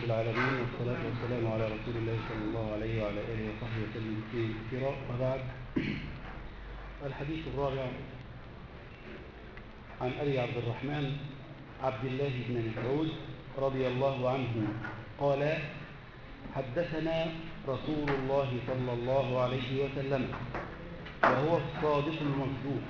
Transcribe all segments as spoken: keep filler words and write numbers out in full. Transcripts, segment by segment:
رب العالمين، والصلاة والسلام على رسول الله صلى الله عليه وعلى آله وصحبه وسلم تسليما كثيرا. وبعد، الحديث الرابع عن أبي عبد الرحمن عبد الله بن مسعود رضي الله عنه قال: حدثنا رسول الله صلى الله عليه وسلم وهو الصادق المصدوق: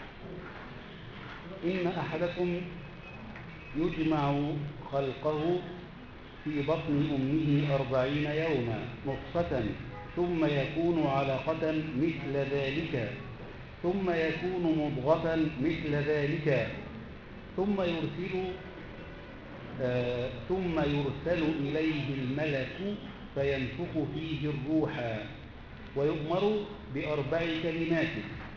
إن أحدكم يجمع خلقه في بطن أمه أربعين يوما نطفة، ثم يكون علقة مثل ذلك، ثم يكون مضغة مثل ذلك، ثم يرسل آه ثم يرسل إليه الملك فينفخ فيه الروح، ويؤمر بأربع كلمات: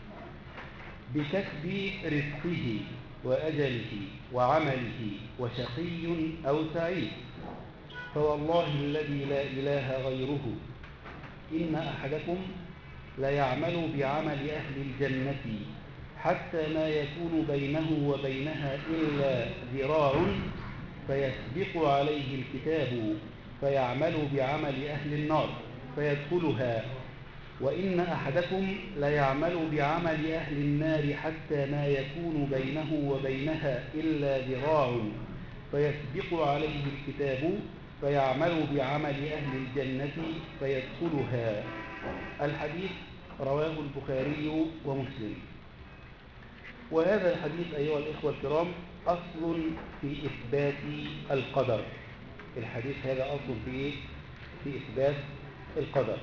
بكسب رزقه وأجله وعمله وشقي أو سعيد. فوالله الذي لا إله غيره إن أحدكم ليعمل بعمل أهل الجنة حتى ما يكون بينه وبينها إلا ذراع فيسبق عليه الكتاب فيعمل بعمل أهل النار فيدخلها، وإن أحدكم ليعمل بعمل أهل النار حتى ما يكون بينه وبينها إلا ذراع فيسبق عليه الكتاب فيعمل بعمل أهل الجنة فيدخلها. الحديث رواه البخاري ومسلم. وهذا الحديث أيها الإخوة الكرام أصل في إثبات القدر. الحديث هذا أصل في في إثبات القدر.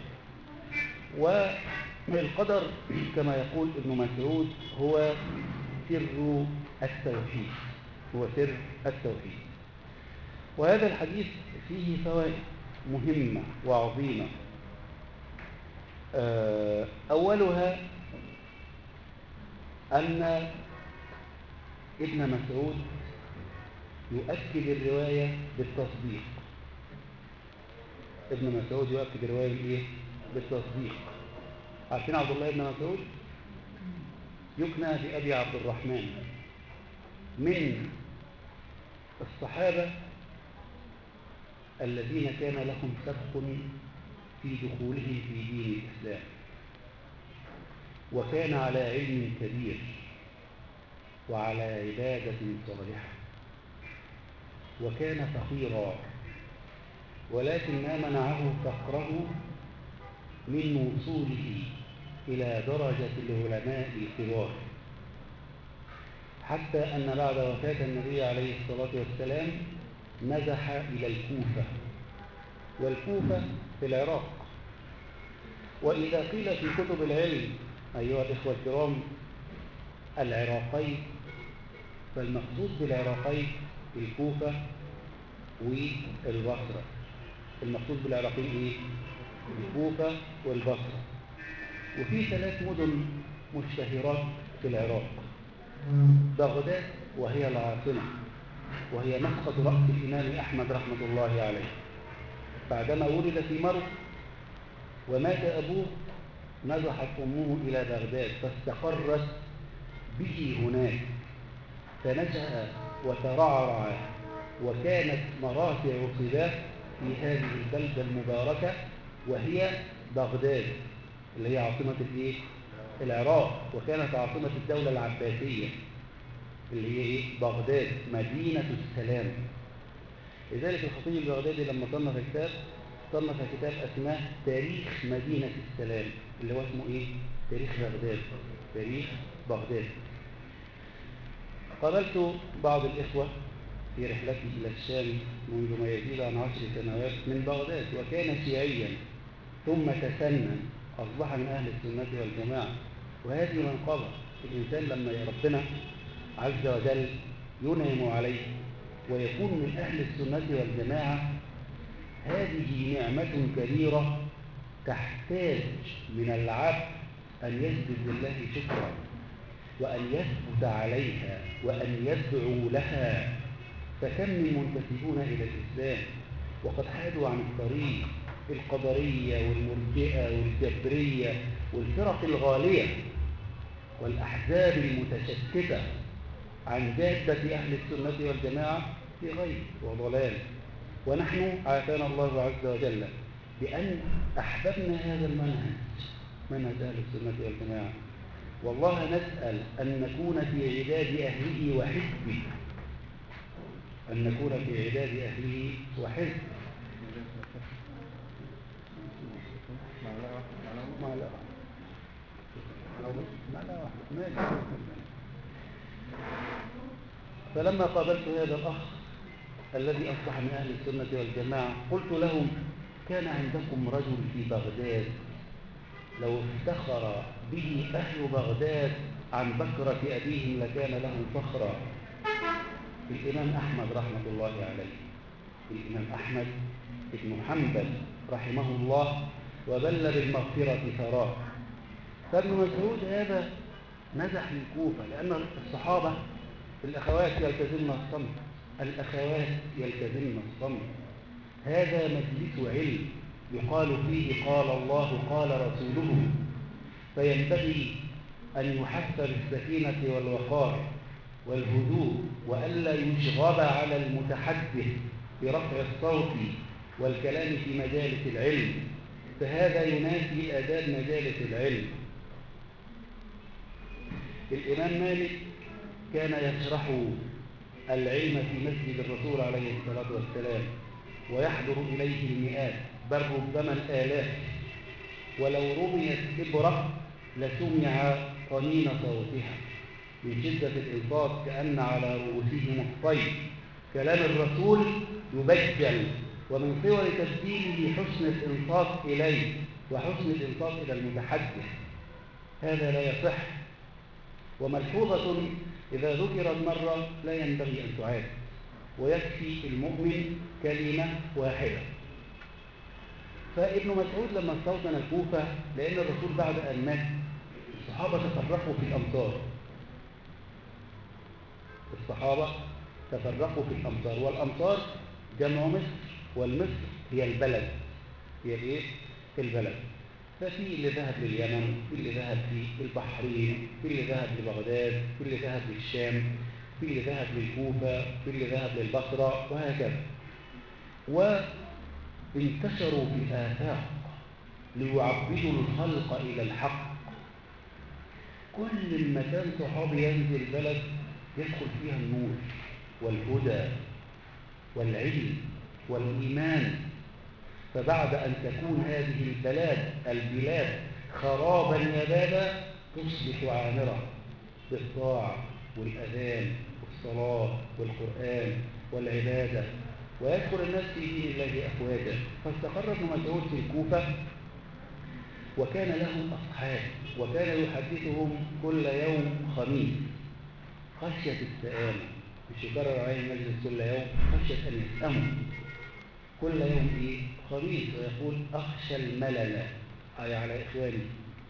والقدر كما يقول ابن مسعود هو سر التوحيد، هو سر التوحيد. وهذا الحديث فيه فوائد مهمة وعظيمة. أولها أن ابن مسعود يؤكد الرواية بالتصديق. ابن مسعود يؤكد الرواية بالإيه؟ بالتصديق. عارفين عبد الله بن مسعود يكنى بأبي عبد الرحمن، من الصحابة الذين كان لهم سبق في دخولهم في دين الإسلام، وكان على علم كبير وعلى عبادة صالحة، وكان فقيرا، ولكن ما منعه فقره من وصوله إلى درجة العلماء الكبار، حتى أن بعد وفاة النبي عليه الصلاة والسلام نزح إلى الكوفة، والكوفة في العراق. وإذا قيل في كتب العلم أيها الإخوة الكرام العراقين، فالمقصود بالعراقين الكوفة والبصرة. المقصود بالعراقين إيه؟ الكوفة والبصرة. وفي ثلاث مدن مشتهرات في العراق: بغداد وهي العاصمة، وهي مسقط رأس الإمام أحمد رحمة الله عليه، بعدما ولد في مرو ومات أبوه نزحت أمه إلى بغداد فاستقرت به هناك، فنشأ وترعرع، وكانت مرافع صباه في هذه البلدة المباركة وهي بغداد اللي هي عاصمة الإيه؟ العراق، وكانت عاصمة الدولة العباسية اللي هي إيه؟ بغداد مدينة السلام. لذلك الخطيب البغدادي لما صنف كتاب صنف كتاب اسمه تاريخ مدينة السلام، اللي هو اسمه إيه؟ تاريخ بغداد، تاريخ بغداد. قابلت بعض الإخوة في رحلتي إلى الشام منذ ما يزيد عن عشر سنوات من بغداد، وكان شيعيا ثم تسنن أصبح من أهل السنة والجماعة. وهذه منقبة الإنسان لما ربنا عز وجل ينعم عليه ويكون من أهل السنة والجماعة، هذه نعمة كبيرة تحتاج من العبد أن يسجد لله شكرا، وأن يثبت عليها، وأن يدعو لها. فكم من منتسبون إلى الإسلام وقد حادوا عن الطريق، القدرية والمرجئة والجبرية والفرق الغالية والأحزاب المتشتتة عن جادة أهل السنة والجماعة في غيب وضلال. ونحن عافانا الله عز وجل بأن أحببنا هذا المنهج، منهج أهل السنة والجماعة، والله نسأل أن نكون في عداد أهله وحزبه، أن نكون في عداد أهله وحزبه. فلما قابلت هذا الأخ الذي أصبح من أهل السنة والجماعة قلت لهم: كان عندكم رجل في بغداد لو افتخر به أهل بغداد عن بكرة أبيهم لكان لهم فخرا، الإمام أحمد رحمة الله عليه، الإمام أحمد بن حنبل رحمه الله وبل بالمغفرة ثراه. فابن مسعود هذا نزح للكوفة لأن الصحابة الأخوات يلتزمن الصمت، الأخوات يلتزمن الصمت، هذا مجلس علم يقال فيه قال الله قال رسوله، فينبغي أن يحث بالسكينة والوقار والهدوء وألا يشغب على المتحدث برفع الصوت والكلام في مجالس العلم، فهذا ينافي آداب مجالس العلم. الإمام مالك كان يشرح العلم في مسجد الرسول عليه الصلاة والسلام ويحضر إليه المئات بل ربما الآلاف، ولو رميت إبرة لسمع طنين صوتها من شدة الإنصات كأن على رؤوسهم الطير. كلام الرسول يبجل، ومن صور تبجيله حسن الإنصات إليه وحسن الإنصات إلى المتحدث، هذا لا يصح. وملحوظة إذا ذكرت مرة لا ينبغي أن تعاد، ويكفي المؤمن كلمة واحدة. فابن مسعود لما استوطن الكوفة، لأن الرسول بعد أن مات الصحابة تفرقوا في الأمصار، الصحابة تفرقوا في الأمصار، والأمصار جمع مصر، والمصر هي البلد، هي إيه؟ البلد. ففي اللي ذهب لليمن، في اللي ذهب في البحرين، في اللي ذهب لبغداد، في اللي ذهب للشام، في اللي ذهب للكوفة، في اللي ذهب للبصرة، وهكذا. وانتشروا في الآفاق ليعبدوا الخلق إلى الحق. كل ما كان صحابي ينزل بلد يدخل فيها النور والهدى والعلم والإيمان، فبعد أن تكون هذه البلاد البلاد خرابا يبابا تصبح عامرة بالطاعة والأذان والصلاة والقرآن والعبادة، ويدخل الناس في دين الله أفواجا. فاستقر ابن مسعود في الكوفة، وكان له أصحاب، وكان يحدثهم كل يوم خميس خشية السآمة، مش يكرر عليه المجلس كل يوم، خشية أن يسأموا كل يوم إيه؟ خميس، ويقول أخشى الملل أي على إخواني،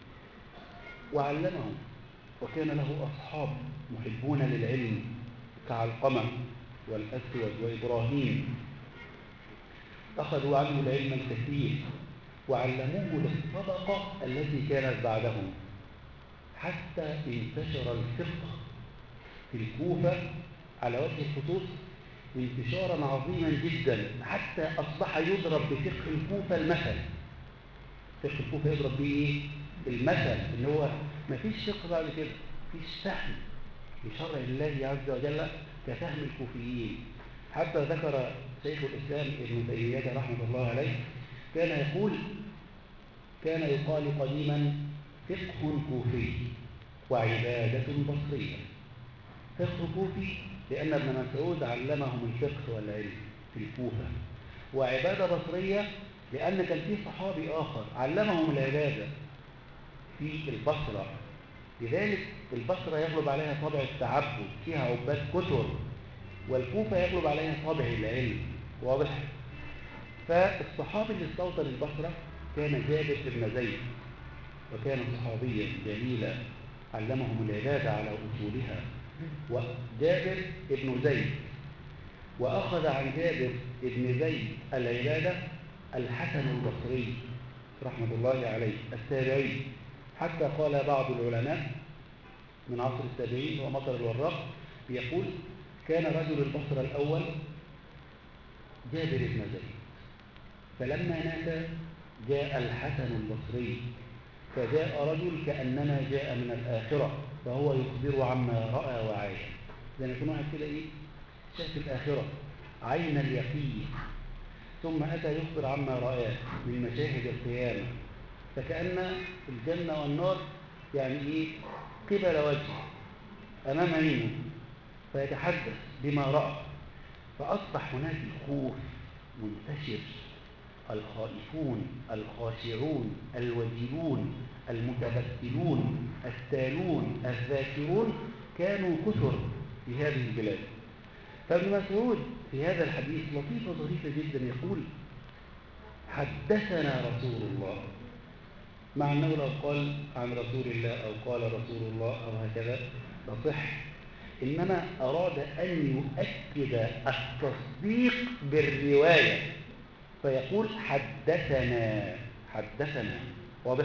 وعلمهم. وكان له أصحاب محبون للعلم كعلقمة والأسود وإبراهيم، أخذوا عنه العلم الكثير وعلموه للطبقة التي كانت بعدهم، حتى انتشر الفقه في الكوفة على وجه الخصوص انتشارا عظيما جدا، حتى أصبح يضرب بفقه الكوفة المثل. فقه الكوفة يضرب به إيه؟ المثل، إن هو ما فيش فقه بعد كده، فيش فهم لشرع الله عز وجل كفهم الكوفيين. حتى ذكر شيخ الإسلام ابن تيمية رحمه الله عليه كان يقول: كان يقال قديما فقه كوفي وعبادة بصرية. فقه كوفي لأن ابن مسعود علمهم الفقه والعلم في الكوفة، وعبادة بصرية لأن كان في صحابي آخر علمهم العبادة في البصرة، لذلك البصرة يغلب عليها طبع التعبد، فيها عباد كثر، والكوفة يغلب عليها طبع العلم، واضح؟ فالصحابي اللي استوطن البصرة كان جابر بن زيد، وكان صحابيا جليلا علمهم العبادة على أصولها، وجابر بن زيد. وأخذ عن جابر بن زيد العبادة الحسن البصري رحمة الله عليه التابعي، حتى قال بعض العلماء من عصر التابعين ومطر الوراق يقول: كان رجل البصرة الأول جابر بن زيد. فلما مات جاء الحسن البصري، فجاء رجل كأنما جاء من الآخرة، فهو يخبر عما رأى وعاش. زي ما يكون واحد كده إيه شاف الآخرة عين اليقين، ثم أتى يخبر عما رآه من مشاهد القيامة، فكأن الجنة والنار يعني إيه قبل وجهه أمام عينه، فيتحدث بما رأى. فأصبح هناك الخوف منتشر، الخائفون الخاشعون الوجلون المتبتلون التالون الذاكرون كانوا كثر في هذه البلاد. فابن مسعود في هذا الحديث لطيفة ظريفة جدا، يقول حدثنا رسول الله، مع أنه لو قال عن رسول الله أو قال رسول الله أو هكذا تصح، إنما أراد أن يؤكد التصديق بالرواية، فيقول حدثنا حدثنا. واضح؟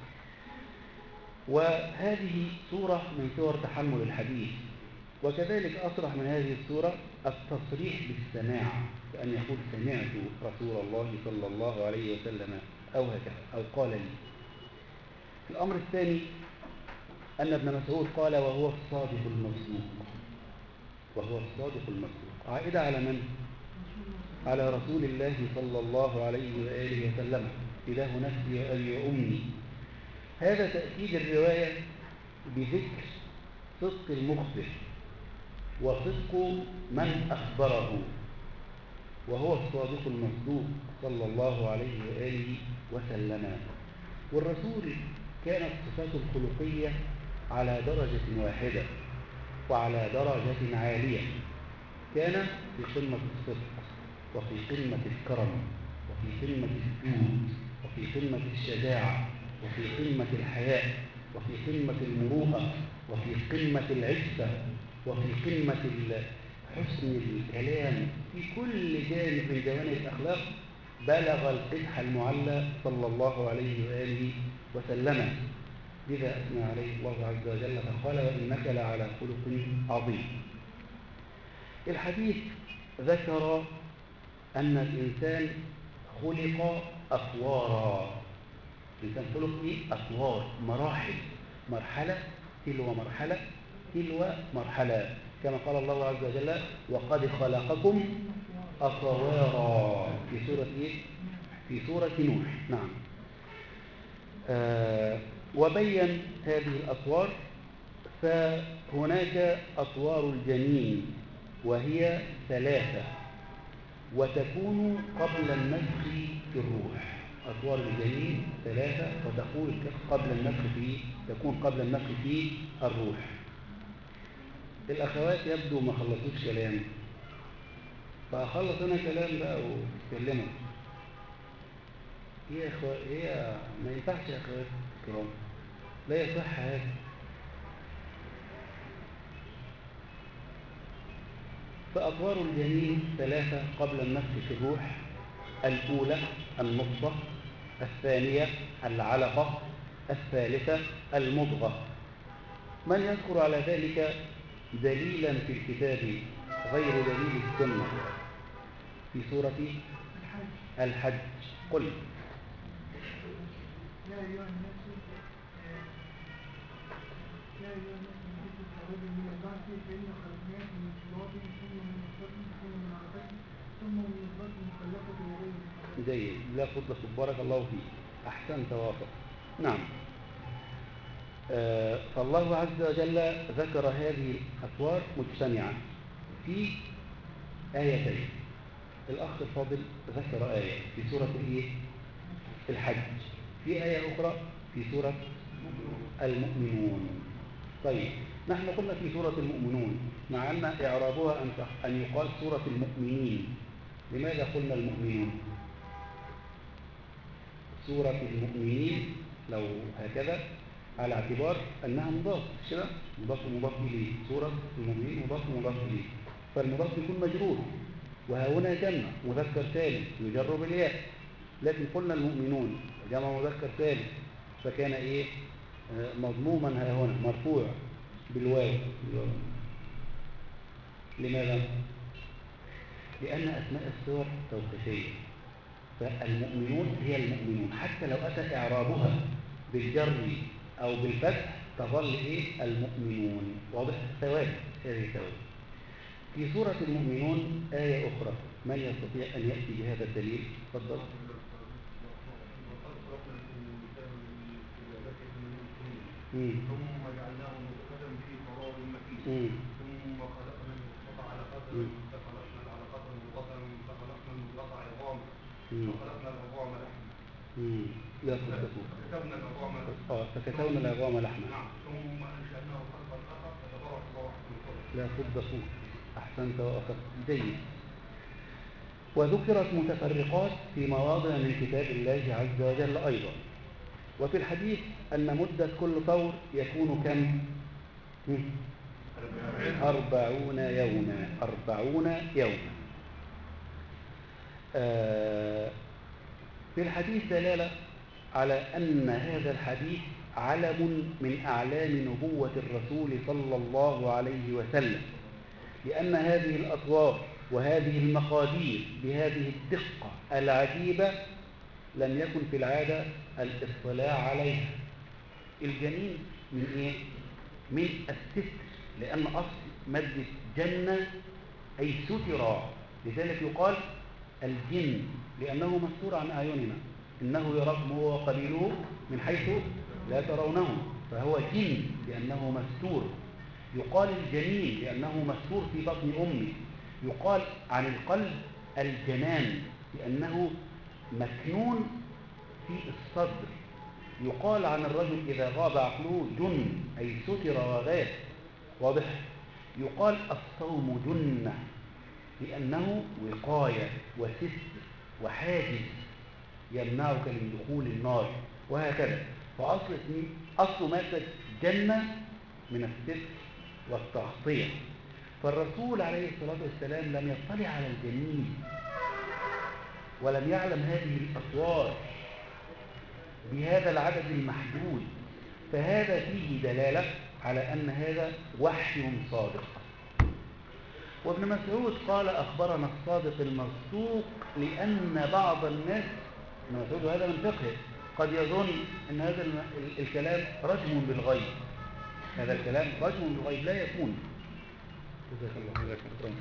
وهذه صورة من صور تحمل الحديث. وكذلك أصرح من هذه الصورة التصريح بالسماع، كأن يقول سمعت رسول الله صلى الله عليه وسلم أو هكذا أو قال لي. الأمر الثاني أن ابن مسعود قال وهو الصادق المصدوق، وهو الصادق المصدوق، عائدة على من؟ على رسول الله صلى الله عليه وآله وسلم، إله نفسي وأبي وأمي. هذا تأكيد الرواية بذكر صدق المخبر وصدق من أخبره، وهو الصادق المصدوق صلى الله عليه وآله وسلم. والرسول كانت صفاته الخلقية على درجة واحدة وعلى درجة عالية، كان في قمة الصدق وفي قمة الكرم وفي قمة الجود وفي قمة الشجاعة وفي قمة الحياء وفي قمة المروءة وفي قمة العفة وفي قمة حسن الكلام، في كل جانب من جوانب الأخلاق بلغ القدح المعلى صلى الله عليه وآله وسلم. لذا أثنى عليه الله عز وجل فقال وإنك لعلى خلق عظيم. الحديث ذكر أن الإنسان خلق أطوارا، الإنسان خلق إيه؟ أطوار، مراحل، مرحلة تلو مرحلة تلو مرحلة، كما قال الله عز وجل وقد خلقكم أطوارا في سورة إيه؟ في سورة نوح. نعم. آه وبين هذه الأطوار، فهناك أطوار الجنين وهي ثلاثة وتكون قبل النفخ في الروح. أطوار الجنين ثلاثة وتكون قبل النفخ في تكون قبل النفخ في الروح. الأخوات يبدو ما خلصوش كلام، فأخلص أنا كلام بقى وتكلموا. هي أخوات هي ما ينفعش يا أخوات الكرام، لا يصح هذا. فأطوار الجنين ثلاثة قبل النفخ في الروح: الأولى النطفة، الثانية العلقة، الثالثة المضغة. من يذكر على ذلك دليلا في الكتاب غير دليل السنة في سورة الحج؟ قل. يا أيها الناس يا أيها الناس من التوبة من البعث فإن خلقناكم من تراب ثم من نطفة ثم من علقة ثم من مضغة مخلقة وغير مخلقة. جيد، لا فضل بارك الله فيك، أحسنت وافق. نعم. آه فالله عز وجل ذكر هذه الأطوار مجتمعة في آيتين. الأخ الفاضل ذكر آية في سورة إيه؟ الحج، في آية أخرى في سورة المؤمنون. طيب نحن قلنا في سورة المؤمنون مع أن إعرابها أن يقال سورة المؤمنين. لماذا قلنا المؤمنون؟ سورة المؤمنين لو هكذا على اعتبار أنها مضاف كده، مضاف ومضاف إليه، سورة المؤمنين مضاف ومضاف إليه، فالمضاف يكون مجرور، وهنا جمع مذكر سالم يجر بالياء، لكن قلنا المؤمنون جمع مذكر سالم فكان إيه مضموما ها هنا مرفوع بالواو. لماذا؟ لأن أسماء السور توقيفية، فالمؤمنون هي المؤمنون حتى لو أتى إعرابها بالجر أو بالفتح تظل إيه؟ المؤمنون. واضح؟ ثوابت، هذه ثوابت. في سورة المؤمنون آية أخرى، من يستطيع أن يأتي بهذا الدليل؟ تفضل. ثم جعلناه نطفة في قرار مكين ثم خلقنا النطفة علقة فخلقنا العلقة مضغة فخلقنا المضغة عظاما فخلقنا العظام لحما لا تصدقون فكتبنا العظام اه فكتبنا العظام لحما نعم ثم أنشأناه خلقا آخر فتبارك الله أحسن الخالقين. لا تصدقون. أحسنت وأخذت. جيد. وذكرت متفرقات في مواضع من كتاب الله عز وجل أيضا. وفي الحديث أن مدة كل طور يكون كم؟ أربعون يوما. أربعون يوما. آه في الحديث دلالة على أن هذا الحديث علم من أعلام نبوة الرسول صلى الله عليه وسلم، لأن هذه الأطوار وهذه المقادير بهذه الدقة العجيبة لم يكن في العادة الاطلاع عليها. الجنين من إيه؟ من الستر، لأن أصل مادة جنة أي ستر، لذلك يقال الجن لأنه مستور عن أعيننا، إنه يراكم هو وقبيله من حيث لا ترونه، فهو جن لأنه مستور. يقال الجنين لأنه مستور في بطن أمه. يقال عن القلب الجنان لأنه مكنون في الصدر. يقال عن الرجل إذا غاب عقله جن أي ستر وغاب. واضح؟ يقال الصوم جنة لأنه وقاية وستر وحاجز يمنعك من دخول النار، وهكذا. فأصل أصل مادة جنة من الستر والتغطية. فالرسول عليه الصلاة والسلام لم يطلع على الجنين ولم يعلم هذه الأطوار بهذا العدد المحدود، فهذا فيه دلالة على أن هذا وحي صادق. وابن مسعود قال أخبرنا الصادق المصدوق، لأن بعض الناس، ابن مسعود هذا من فقهه، قد يظن أن هذا الكلام رجم بالغيب. هذا الكلام رجم بالغيب، لا يكون. جزاك الله خيرا.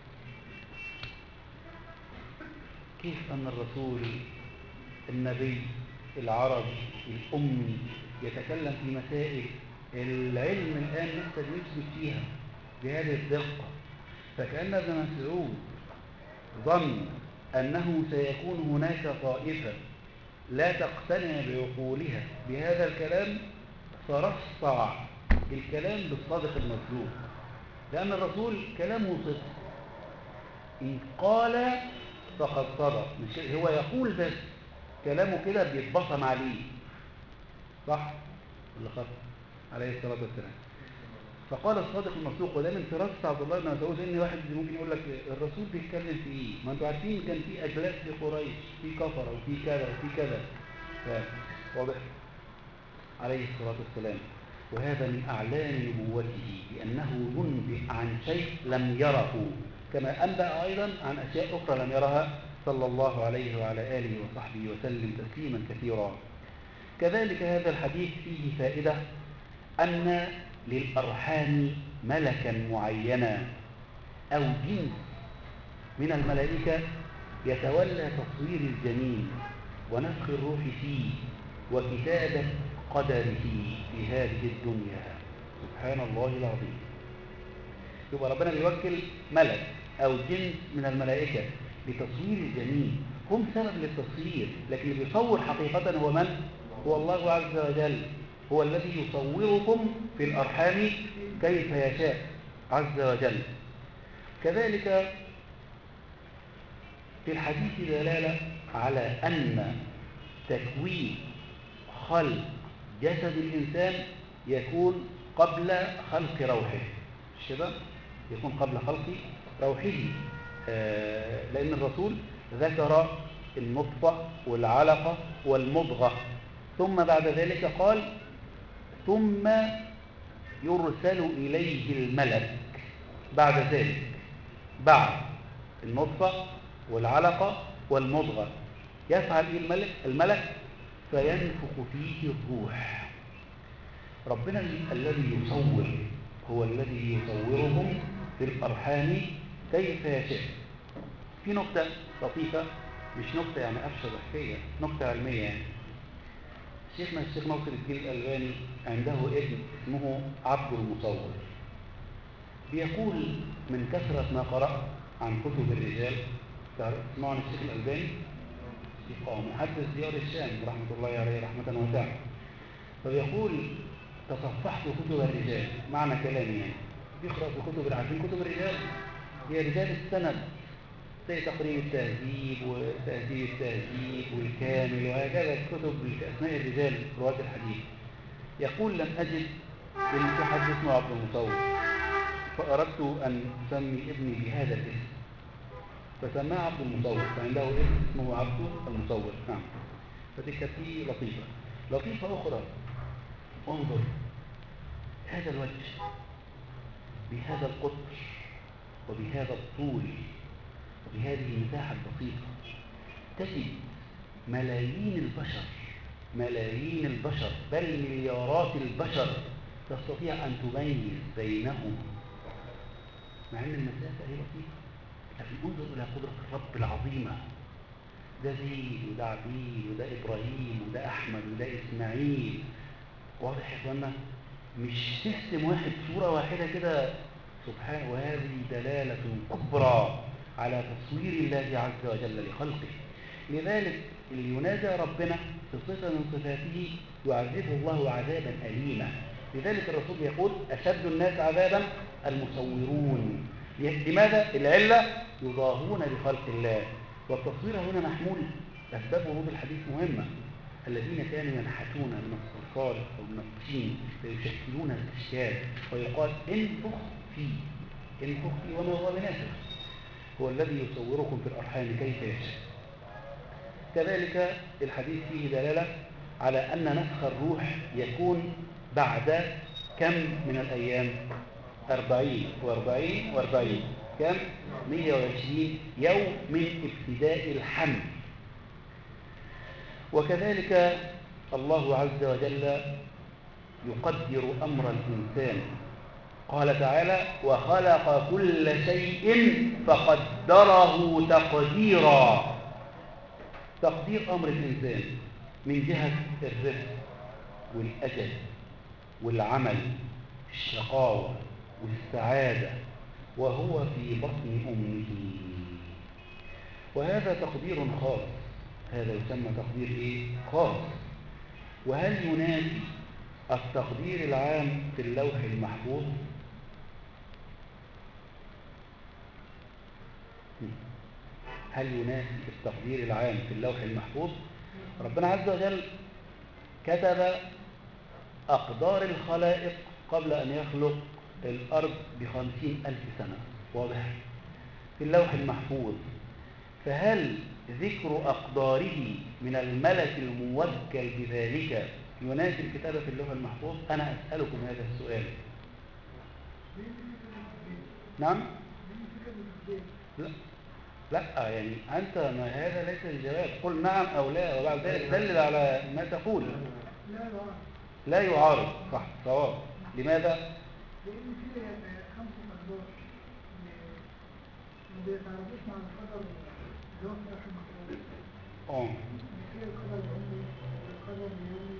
كيف أن الرسول النبي العربي الأمي يتكلم في مسائل العلم الآن لسه بيثبت فيها بهذه الدقة؟ فكأن ابن مسعود ظن أنه سيكون هناك طائفة لا تقتنع بعقولها بهذا الكلام، فرصع الكلام بالصادق المصدوق، لأن الرسول كلامه صدق، إن قال فقد صدق، مش هو يقول بس كلامه كده بيتبصم عليه، صح ولا خط عليه الصلاة والسلام. فقال الصادق المصدوق. وده من فراسة عبد الله بن مسعود، ان واحد ممكن يقول لك الرسول بيتكلم في ايه؟ ما انتوا عارفين كان في اجلاس في قريش، في كفر وفي كذا وفي كذا. واضح عليه الصلاة والسلام. وهذا من اعلام نبوته، لانه ينبئ عن شيء لم يره، كما انبأ ايضا عن اشياء اخرى لم يرها صلى الله عليه وعلى اله وصحبه وسلم تسليما كثيرا. كذلك هذا الحديث فيه فائدة أن للأرحام ملكا معينا أو جنس من الملائكة يتولى تصوير الجنين ونفخ الروح فيه وكتابة قدره في هذه الدنيا. سبحان الله العظيم. يبقى ربنا بيوكل ملك أو جنس من الملائكة لتصوير الجنين، هم سبب للتصوير، لكن اللي بيصور حقيقة هو من؟ هو الله عز وجل، هو الذي يصوركم في الأرحام كيف يشاء عز وجل. كذلك في الحديث دلالة على أن تكوين خلق جسد الإنسان يكون قبل خلق روحه، مش كده؟ يكون قبل خلق روحه، آه لأن الرسول ذكر النطفة والعلقة والمضغة، ثم بعد ذلك قال ثم يرسل إليه الملك بعد ذلك، بعد النطفة والعلقة والمضغة. يفعل إيه الملك؟ الملك فينفخ فيه الروح. ربنا الذي يصور هو الذي يصورهم في الأرحام كيف يشاء. في نقطة لطيفة، مش نقطة يعني أبشر حكاية، نقطة علمية يعني. شيخنا الشيخ ناصر الدين الألباني عنده ابن اسمه عبد المصور. بيقول من كثرة ما قرأ عن كتب الرجال، تسمعوا عن الشيخ الألباني اه محدث ديار الشام رحمة الله عليه رحمة واسعة. فبيقول تصفحت كتب الرجال، معنى كلامي يعني بيقرأ في كتب عارفين كتب الرجال هي رجال السند زي تقريب التهذيب وتهذيب التهذيب والكامل وهكذا كتب بأسماء الرجال رواة الحديث. يقول لم أجد إن في حد اسمه عبد المصور، فأردت أن أسمي ابني بهذا الاسم فسماه عبد المصور، فعنده اسم اسمه عبد المصور. نعم. فتلك دي لطيفة. لطيفة أخرى، انظر هذا الوجه بهذا القطر وبهذا الطول وبهذه المساحة البسيطة، تجد ملايين البشر ملايين البشر بل مليارات البشر تستطيع أن تميز بينهم مع أن المسافة هي لطيفة. لكن انظر إلى قدرة الرب العظيمة. ده زيد وده عبيد وده إبراهيم وده أحمد وده إسماعيل. واضح يا إخوانا؟ مش سيستم واحد صورة واحدة كده سبحانه. وهذه دلالة كبرى على تصوير الله عز وجل لخلقه. لذلك اللي ينازع ربنا في صفة من صفاته يعذبه الله عذابا أليما. لذلك الرسول يقول أشد الناس عذابا المصورون. لماذا؟ العلة يضاهون بخلق الله. والتصوير هنا محمول أسباب ورود الحديث مهمة. الذين كانوا ينحتون من الصلصال أو من الطين فيشكلون الأشكال ويقال انفخ فيه انفخ فيه وما هو بنافخ. هو الذي يصوركم في الأرحام كيف يشاء. كذلك الحديث فيه دلالة على أن نفخ الروح يكون بعد كم من الأيام؟ أربعين وأربعين وأربعين كم؟ مئة وعشرين يوم من ابتداء الحمل. وكذلك الله عز وجل يقدر أمر الإنسان. قال تعالى وخلق كل شيء فقدره تقديرا. تقدير أمر الإنسان من جهة الرزق والأجل والعمل الشقاوة والسعادة وهو في بطن أمه. وهذا تقدير خاص. هذا يسمى تقدير إيه؟ خاص. وهل ينافي التقدير العام في اللوح المحفوظ؟ هل ينافي التقدير العام في اللوح المحفوظ؟ ربنا عز وجل كتب أقدار الخلائق قبل أن يخلق الأرض بخمسين ألف سنة. واضح؟ في اللوح المحفوظ. فهل ذكر أقداره من الملك الموكل بذلك ينافي الكتابة في اللوح المحفوظ؟ أنا أسألكم هذا السؤال. نعم؟ لا لا يعني أنت ما هذا ليس الجواب. قل نعم أو لا وبعد ذلك دلل على ما تقول. لا يعارض. صح صواب. لماذا؟ لأن في خمسة أقدار ما بيتعرضوش مع القدر اللي هو في آخر المقدار. اه في القدر العمري والقدر اليومي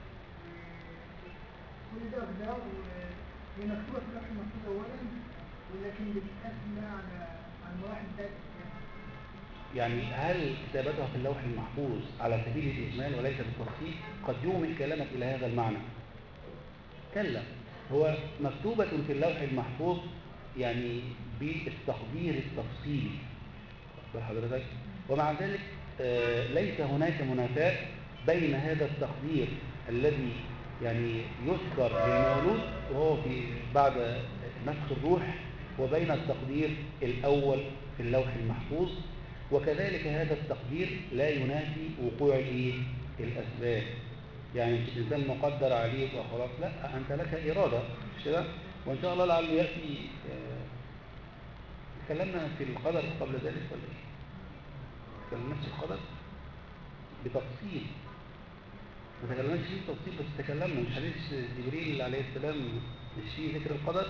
كل ده أقدار هي مكتوبة في الآخر المقدار أولا ولكن بتتقسم بقى على على المراحل بتاعت يعني هل كتابتها في اللوح المحفوظ على سبيل الإجمال وليس بالتفصيل؟ قد يومئ كلامك إلى هذا المعنى. كلا، هو مكتوبة في اللوح المحفوظ يعني بالتقدير التفصيلي بحضرتك. ومع ذلك آه ليس هناك منافاة بين هذا التقدير الذي يعني يذكر للمولود وهو في بعد نفخ الروح وبين التقدير الأول في اللوح المحفوظ. وكذلك هذا التقدير لا ينافي وقوع الأسباب. يعني مش الإنسان مقدر عليك وخلاص، لا، أنت لك إرادة مش كده؟ وإن شاء الله لعله يأتي تكلمنا في القدر قبل ذلك ولا ايه؟ تكلمناش في القدر بتفصيل، ما تكلمناش فيه بتفصيل، بس تكلمنا مش حديث جبريل عليه السلام مش فيه ذكر القدر،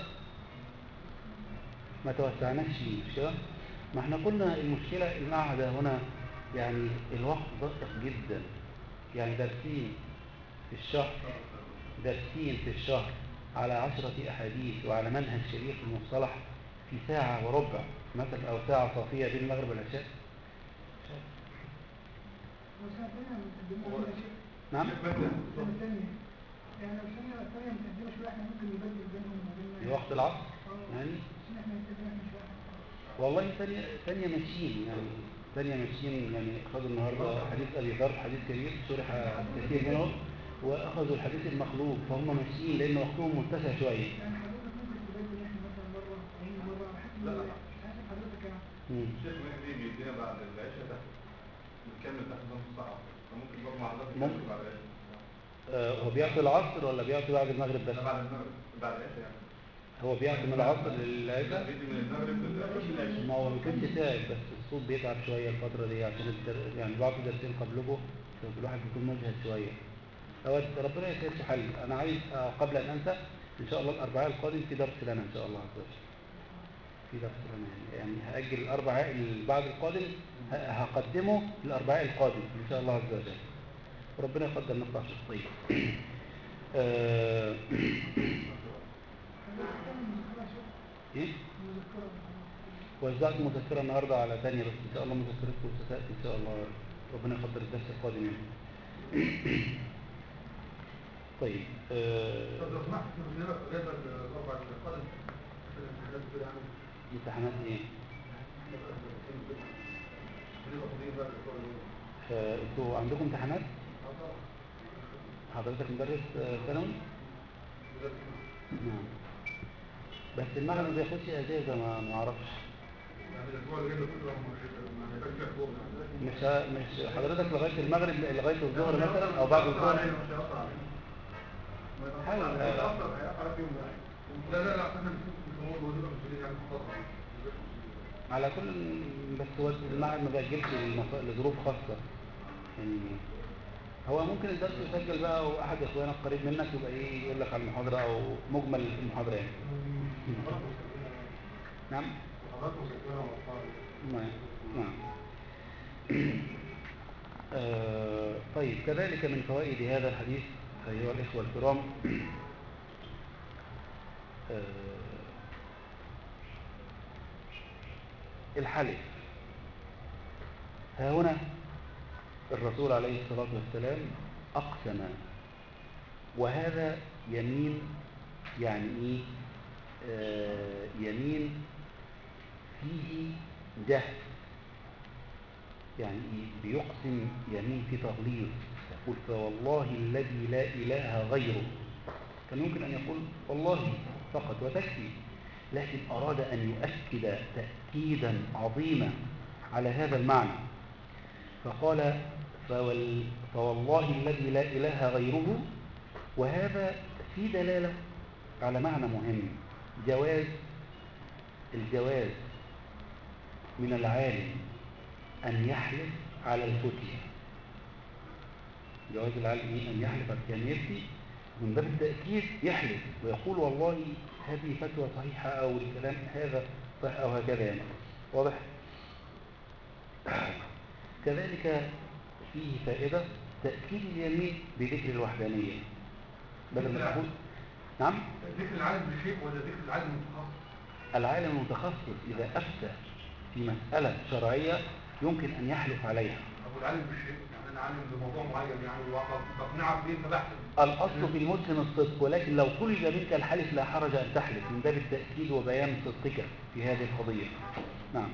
ما توسعناش فيه مش كده؟ ما احنا قلنا المشكلة المعهدة هنا يعني الوقت ضيق جدا، يعني دارسين في الشهر دارسين في الشهر على عشرة أحاديث وعلى منهج شريف المصطلح في ساعة وربع مثلا أو ساعة صافية بين المغرب والعشاء. وسنة ثانية مقدمة على شيء. نعم؟ سنة ثانية. يعني لو سنة ثانية مقدمة شوية احنا ممكن نبدل بينهم وبين في وقت العصر يعني؟ عشان احنا مقدمة احنا شوية. والله ثانية ثانية ماشيين يعني ثانية ماشيين يعني أخذوا النهاردة حديث أبي ذر حديث كبير شرح كثير منهم وأخذوا الحديث المخلوق فهم ماشيين لأن وقتهم متسع شوية. يعني حضرتك ممكن تبدل احنا مثلا مرة وهم مرة حسب لا. حسب حضرتك يعني. الشيخ مهدي بيدينا بعد العشاء ده نكمل تحت نص ساعة فممكن برضه مع حضرتك ممكن. بعد العشاء. آه هو بيعطي العصر ولا بيعطي بعد المغرب بس؟ لا بعد المغرب بعد العشاء يعني. هو بيعطي من العصر لا للعشاء؟ بيدي من المغرب للعشاء. ما هو ما كانش تعب بس الصوت بيتعب شوية الفترة دي عشان الدر... يعني بعض الدرسين قبلكم الواحد بيكون مجهد شوية. هو ربنا يسير حل. أنا عايز آه قبل أن أنسى إن شاء الله الأربعاء القادم في درس لنا إن شاء الله عز وجل. في درس لنا يعني هأجل الأربعاء اللي بعد القادم هقدمه الأربعاء القادم إن شاء الله عز وجل. ربنا يقدر نقطع شخصية. آه إيه؟ وزعت مذكرة النهاردة على ثانية بس إن شاء الله مذكرتكم ستأتي إن شاء الله ربنا يقدر الدرس القادم يعني. طيب لو سمحت في الرجال الرابع القادم امتحانات إيه؟ انتوا عندكم امتحانات؟ حضرتك مدرس ثانوي؟ نعم بس المعهد ما بياخدش اجازه ما ما اعرفش. مش مش حضرتك لغايه المغرب لغايه الظهر مثلا او بعد الظهر؟ حاول لا لا لا على كل بس هو المعهد ما بيأجلش لظروف خاصه يعني. هو ممكن الدرس يسجل بقى واحد اخوانك قريب منك يبقى ايه يقول لك على المحاضره او مجمل المحاضره يعني. نعم نعم نعم آه طيب كذلك من فوائد هذا الحديث أيها الإخوة الكرام آه الحلف. ها هنا الرسول عليه الصلاة والسلام أقسم وهذا يمين يعني إيه آه يمين فيه جهل يعني بيقسم يمين في تغليظ يقول فوالله الذي لا إله غيره. كان يمكن أن يقول والله فقط وتكفي لكن أراد أن يؤكد تأكيدا عظيما على هذا المعنى فقال فوال فوالله الذي لا إله غيره. وهذا في دلالة على معنى مهم جواز الجواز من العالم أن يحلف على الفتية. جواز العالم أن يحلف يعني يفتي من باب التأكيد يحلف ويقول والله هذه فتوى صحيحة أو الكلام هذا صح أو هكذا يعني واضح. كذلك فيه فائدة تأكيد اليمين بذكر الوحدانية بدل ما تقول نعم ذكر العالم بالشيء ولا ذكر العالم المتخصص. العالم المتخصص إذا أفتى في مسألة شرعية يمكن أن يحلف عليها. أبو العالم بالشيء يعني أنا عالم بموضوع معين يعني بقنعك بيه فبحث. الأصل في المسلم الصدق ولكن لو طلب منك الحلف لا حرج أن تحلف من باب التأكيد وبيان صدقك في هذه القضية. نعم.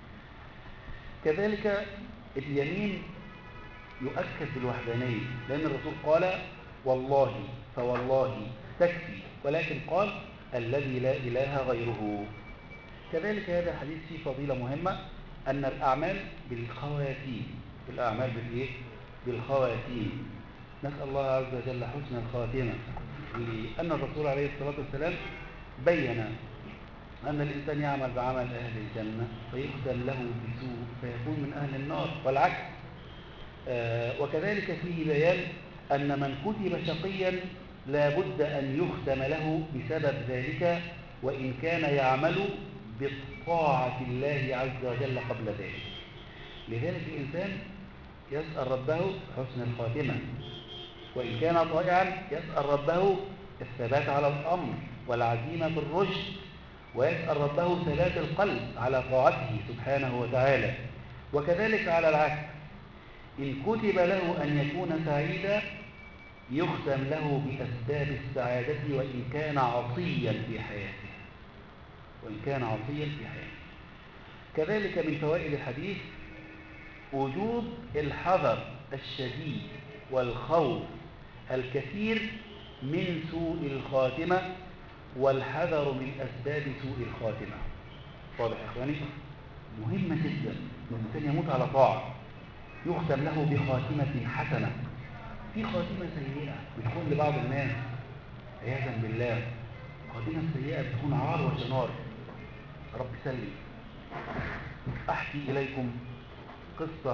كذلك اليمين يؤكد بالوحدانية لأن الرسول قال والله فوالله تكفي ولكن قال الذي لا إله غيره. كذلك هذا حديث فيه فضيلة مهمة أن الأعمال بالخواتيم الأعمال بالإيه؟ بالخواتيم. نسأل الله عز وجل حسن الخاتمة لأن الرسول عليه الصلاة والسلام بين أن الإنسان يعمل بعمل أهل الجنة فيختم له بسوء فيكون من أهل النار والعكس. آه وكذلك فيه بيان أن من كتب شقيا لا بد أن يختم له بسبب ذلك وإن كان يعمل بطاعة الله عز وجل قبل ذلك. لذلك الإنسان يسأل ربه حسن الخاتمة، وإن كان طائعا يسأل ربه الثبات على الأمر والعزيمة في الرشد، ويسأل ربه ثبات القلب على طاعته سبحانه وتعالى. وكذلك على العكس، إن كتب له أن يكون سعيدا يختم له بأسباب السعادة وإن كان عصيا في حياته وإن كان عصيا في حياته. كذلك من فوائد الحديث وجوب الحذر الشديد والخوف الكثير من سوء الخاتمة والحذر من أسباب سوء الخاتمة. واضح يا إخواني؟ مهمة جدا من الإنسان يموت على طاعة يختم له بخاتمة حسنة. في خاتمة سيئة بتكون لبعض الناس عياذا بالله، خاتمة سيئة بتكون عار وشنار، رب سلم. أحكي إليكم قصة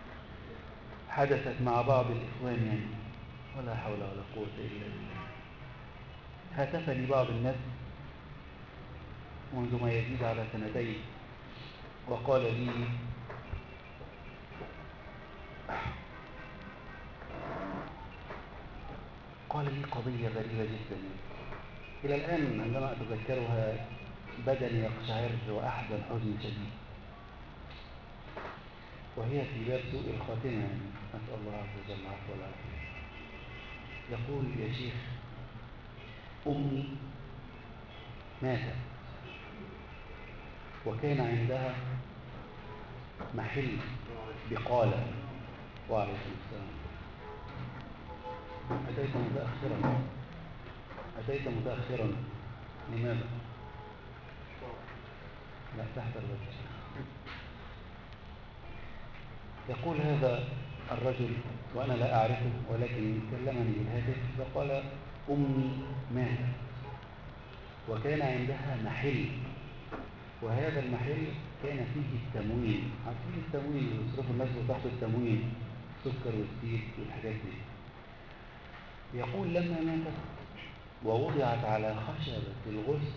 حدثت مع بعض الإخوان، يعني ولا حول ولا قوة إلا بالله. هاتفني بعض الناس منذ ما يزيد على سنتين وقال لي قال لي قضية غريبة جدا إلى الآن عندما أتذكرها بدني يقشعر وأحزن حزن شديد، وهي في باب سوء الخاتمة. يعني أسأل الله عز وجل العفو والعافية. يقول يا شيخ أمي ماتت وكان عندها محل بقالة. وعليكم السلام. أتيت متأخرا أتيت متأخرا لماذا؟ لا تحت الوجه. يقول هذا الرجل وأنا لا أعرفه ولكن كلمني بالهاتف فقال أمي ماتت وكان عندها محل، وهذا المحل كان فيه التموين. عارفين التموين اللي يصرفوا الناس تحت التموين، السكر والزيت والحاجات دي. يقول لما ماتت ووضعت على خشبة الغسل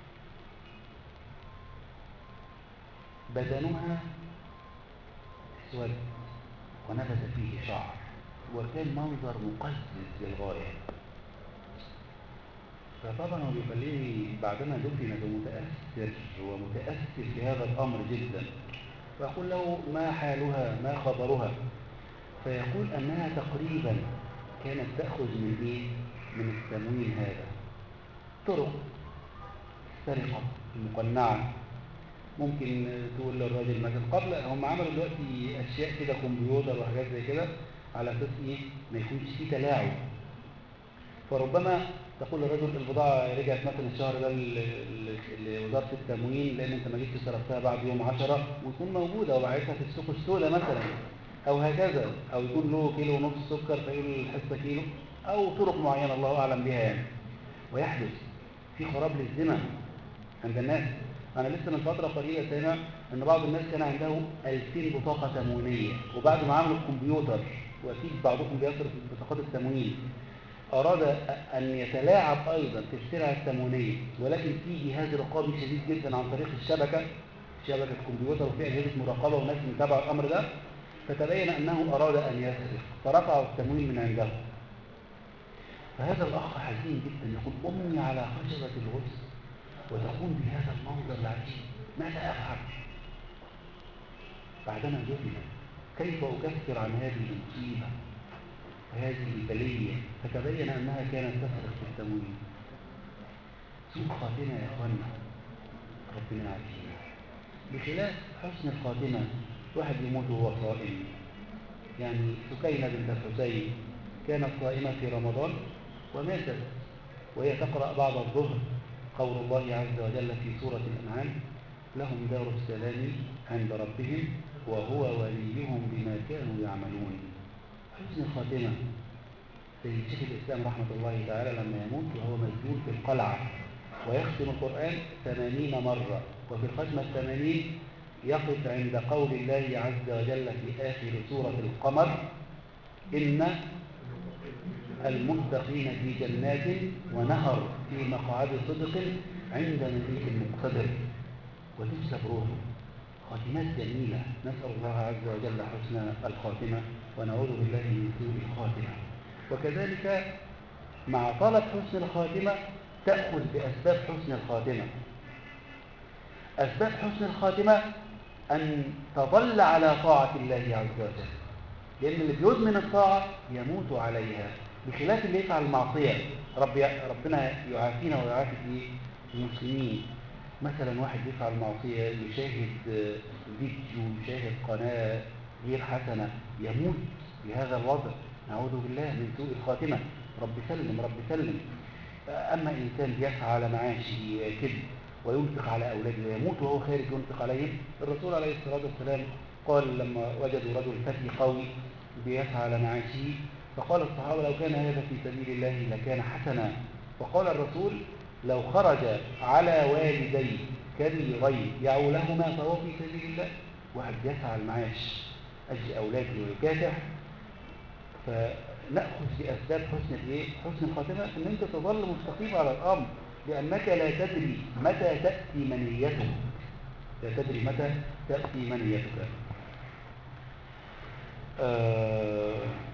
بدنها اسود ونبت فيه شعر وكان منظر مقزز للغاية. فطبعا هو بيخليني بعدما دفنت متأثر ومتأثر بهذا الأمر جدا، فأقول له ما حالها ما خبرها؟ فيقول أنها تقريبا كانت تأخذ من إيه؟ من التموين هذا طرق السرقة المقنعة. ممكن تقول للراجل مثلا قبل هم عملوا دلوقتي أشياء كده كمبيوتر وحاجات زي كده على أساس إيه؟ ما يكونش فيه تلاعب. فربما تقول للرجل البضاعة رجعت مثلا الشهر ده لوزارة التموين لأن أنت ما جيتش صرفتها بعد يوم عشرة وتكون موجودة وبعتها في السوق السوداء مثلا أو هكذا، أو يكون له كيلو ونص سكر فيقول الحصة كيلو، أو طرق معينة الله أعلم بها يعني. ويحدث في خراب للذمة عند الناس. أنا لسه من فترة قريبة سامع أن بعض الناس كان عنده ألفين بطاقة تموينية، وبعد ما عملوا الكمبيوتر وأكيد بعضكم بيصرف بطاقات التموين أراد أن يتلاعب أيضا في السلع التموينية، ولكن في جهاز رقابي شديد جدا عن طريق الشبكة شبكة كمبيوتر وفي أجهزة مراقبة وناس متابعة الأمر ده، فتبين أنه أراد أن يسرق فرفعوا التموين من عنده. فهذا الأخ حزين جدا يقول أمي على خشبة الغسل وتقوم بهذا المنظر العجيب، ماذا أفعل؟ بعدما دفنت كيف أكفر عن هذه المصيبة وهذه البلية؟ فتبين أنها كانت تسرق في التموين. سوء خاتمة يا أخوانا، ربنا يعافينا. بخلاف حسن الخاتمة واحد يموت وهو صائم. يعني سكينة بنت الحسين كانت صائمة في رمضان وماتت وهي تقرأ بعد الظهر قول الله عز وجل في سورة الأنعام لهم دار السلام عند ربهم وهو وليهم بما كانوا يعملون. حسن الخاتمة. سيد شيخ الإسلام رحمة الله تعالى لما يموت وهو مسجون في القلعة ويختم القرآن ثمانين مرة، وفي الختمة الثمانين يقف عند قول الله عز وجل في آخر سورة القمر: إن المتقين في جنات ونهر في مقعد صدق عند مليك مقتدر. وتكسب روحه. خاتمات جميلة، نسأل الله عز وجل حسن الخاتمة ونعوذ بالله من سوء الخاتمة. وكذلك مع طلب حسن الخاتمة تأخذ بأسباب حسن الخاتمة. أسباب حسن الخاتمة أن تظل على طاعة الله عز وجل، لأن اللي بيدمن الطاعة يموت عليها، بخلاف اللي يفعل المعصية. رب ربنا يعافينا ويعافي المسلمين. مثلا واحد يفعل معصية، يشاهد فيديو، يشاهد قناة غير حسنة، يموت بهذا الوضع، نعوذ بالله من سوء الخاتمة. رب سلم رب سلم. أما إنسان بيسعى على معاشه كذب وينفق على أولاده ويموت وهو خارج ينفق عليهم، الرسول عليه الصلاة والسلام قال لما وجدوا رجل فتي قوي بيسعى على معاشه، فقال الصحابة: لو كان هذا في سبيل الله لكان حسنا. فقال الرسول: لو خرج على والديه كبيرين يعولهما فهو في سبيل الله. واحد يسعى المعاش أجل أولاده ويكافح. فنأخذ بأسباب حسن الإيه؟ حسن الخاتمة، أن أنت تظل مستقيم على الأمر، لأنك لا تدري متى تأتي منيتك. لا تدري متى تأتي منيتك. آه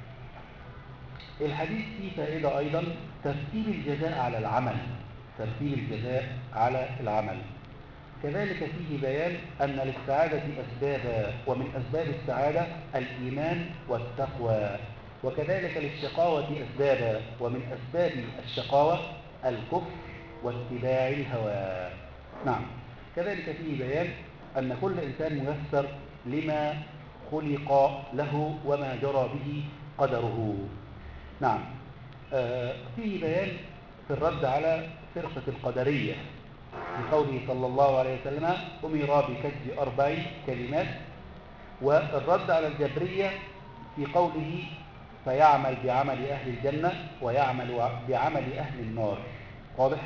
الحديث فيه فائدة أيضا، ترتيب الجزاء على العمل. ترتيب الجزاء على العمل. كذلك فيه بيان أن للسعادة أسبابا، ومن أسباب السعادة الإيمان والتقوى. وكذلك للشقاوة أسبابا، ومن أسباب الشقاوة الكفر واتباع الهوى. نعم. كذلك فيه بيان أن كل إنسان ميسر لما خلق له وما جرى به قدره. نعم. آه فيه بيان في الرد على فرقة القدرية في قوله صلى الله عليه وسلم: أمر بكتب أربع كلمات. والرد على الجبرية في قوله: فيعمل بعمل أهل الجنة ويعمل بعمل أهل النار. واضح؟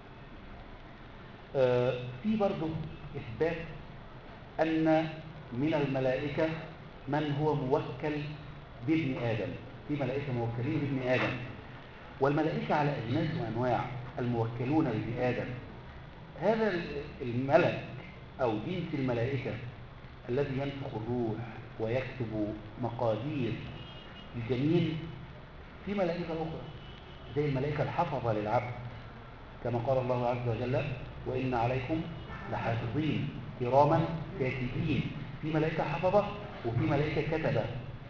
آه في برضو إثبات أن من الملائكة من هو موكل بابن آدم. في ملائكة موكلين بابن آدم، والملائكة على أجناس وأنواع. الموكلون بابن آدم هذا الملك أو جنس الملائكة الذي ينفخ الروح ويكتب مقادير الجنين، في ملائكة أخرى زي الملائكة الحفظة للعبد، كما قال الله عز وجل: وإن عليكم لحافظين كراما كاتبين. في ملائكة حفظة وفي ملائكة كتبة.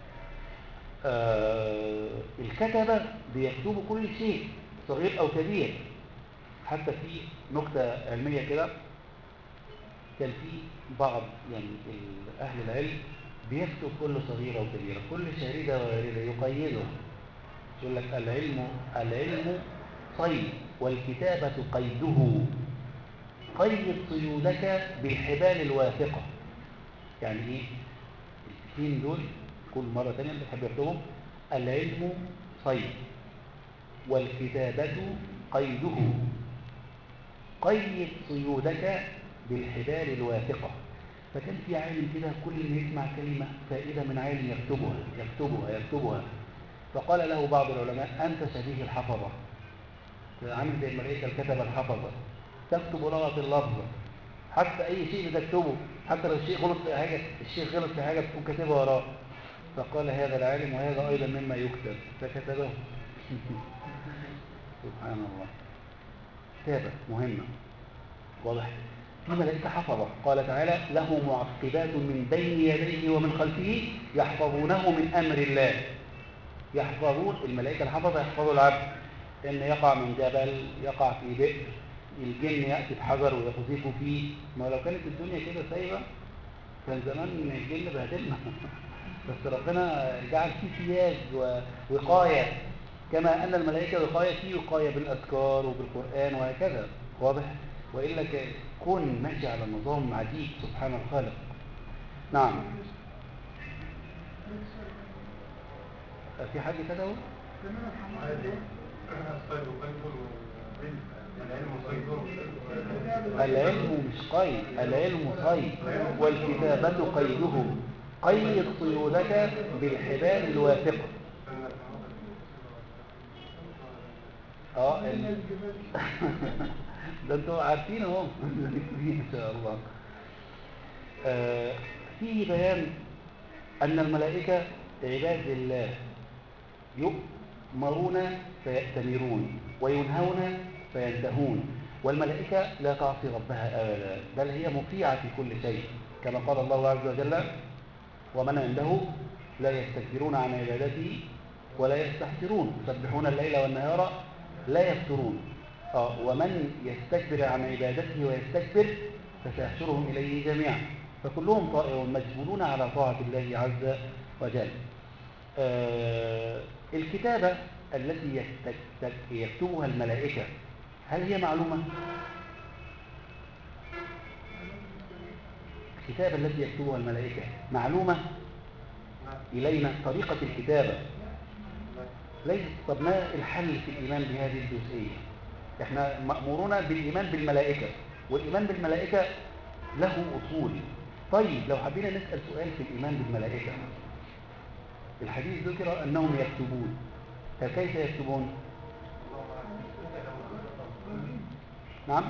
آه الكتبة بيكتبوا كل شيء صغير أو كبير. حتى في نكتة علمية كده، كان في بعض يعني أهل العلم بيكتب كل صغيرة وكبيرة، كل شاردة وواردة يقيده. يقول لك: العلم العلم صيد والكتابة قيده، قيد صيودك بالحبال الواثقة. يعني ايه الاثنين دول؟ كل مرة تانية اللي بحب يكتبهم: العلم صيد والكتابة قيده، قيد صيودك بالحبال الواثقة. فكان في عالم كده كل ما يسمع كلمة فائدة من عالم يكتبها يكتبها يكتبها. فقال له بعض العلماء: أنت شبيه الحفظة، عامل زي الملائكة الكتبة الحفظة، تكتب لغة اللفظ، حتى أي شيء بتكتبه، حتى لو الشيء غلط في حاجة، الشيء غلط في حاجة بتكون كاتبها وراه. فقال هذا العالم وهذا أيضا مما يكتب، فكتبه. سبحان الله. كتابة مهمة. واضح؟ في ملائكة حفظة، قال تعالى: له معقبات من بين يديه ومن خلفه يحفظونه من أمر الله. يحفظون الملائكة الحفظة، يحفظوا العبد إن يقع من جبل، يقع في بئر، الجن يأتي بحجر ويقذفه فيه. ما لو كانت الدنيا كده سايبة كان زمان الجن بهدلنا. بس ربنا جعل فيه سياج ووقاية، كما أن الملائكة وقاية فيه وقاية بالأذكار وبالقرآن وهكذا. واضح؟ وإلا كون ماشي على نظام عجيب، سبحان الخالق. نعم. في حد كده؟ الصيد وقيده، العلم صيده العلم مش قيد، العلم صيد، والكتابة قيدهم. قيد صيودك بالحبال الواثقة. اه ال... ده انتوا عارفين اهو ان شاء الله. آه فيه بيان ان الملائكة عباد الله يؤمرون فيأتمرون وينهون فينتهون، والملائكة لا تعصي ربها أبدا، بل هي مطيعة في كل شيء، كما قال الله عز وجل: ومن عنده لا يستكبرون عن عبادته ولا يستحسرون، يسبحون الليل والنهار لا يفترون. آه ومن يستكبر عن عبادته ويستكبر فسيحشرهم إليه جميعا. فكلهم طائعون مجبولون على طاعة الله عز وجل. آه الكتابة التي يكتبها الملائكة هل هي معلومة؟ الكتابة التي يكتبها الملائكة معلومة إلينا؟ طريقة الكتابة ليس. طب ما الحل في الإيمان بهذه الجزئية؟ احنا مأمورون بالإيمان بالملائكة، والإيمان بالملائكة له أصول. طيب لو حبينا نسأل سؤال في الإيمان بالملائكة، الحديث ذكر أنهم يكتبون، فكيف يكتبون؟ نعم؟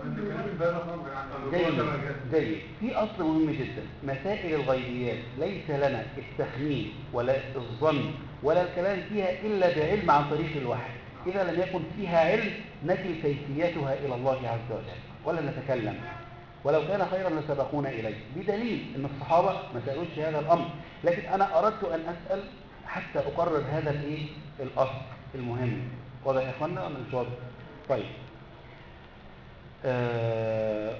جيد جيد. في أصل مهم جدا: مسائل الغيبيات ليس لنا التخمين ولا الظن ولا الكلام فيها إلا بعلم عن طريق الوحي. إذا لم يكن فيها علم نكل كيفيتها إلى الله عز وجل ولا نتكلم، ولو كان خيرا لسبقونا إليه، بدليل أن الصحابة ما سألوش هذا الأمر. لكن أنا أردت أن أسأل حتى أقرر هذا الإيه الأصل المهم. واضح يا إخوانا ولا مش واضح؟ طيب. آه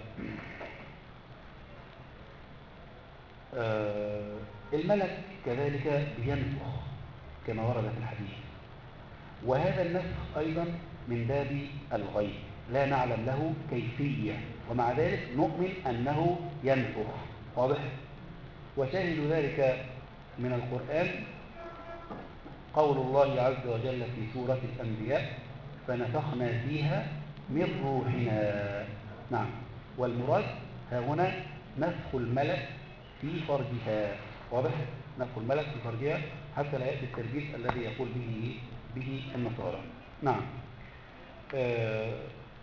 آه الملك كذلك بينفخ كما ورد في الحديث، وهذا النفخ أيضا من باب الغيب لا نعلم له كيفية، ومع ذلك نؤمن أنه ينفخ. واضح؟ وشاهد ذلك من القرآن قول الله عز وجل في سورة الأنبياء: فنفخنا فيها من روحنا. نعم. والمراد ها هنا نفخ الملك في فرجها. واضح؟ نفخ الملك في فرجها حتى لا يأتي التلبيس الذي يقول به به النصارى. نعم. آه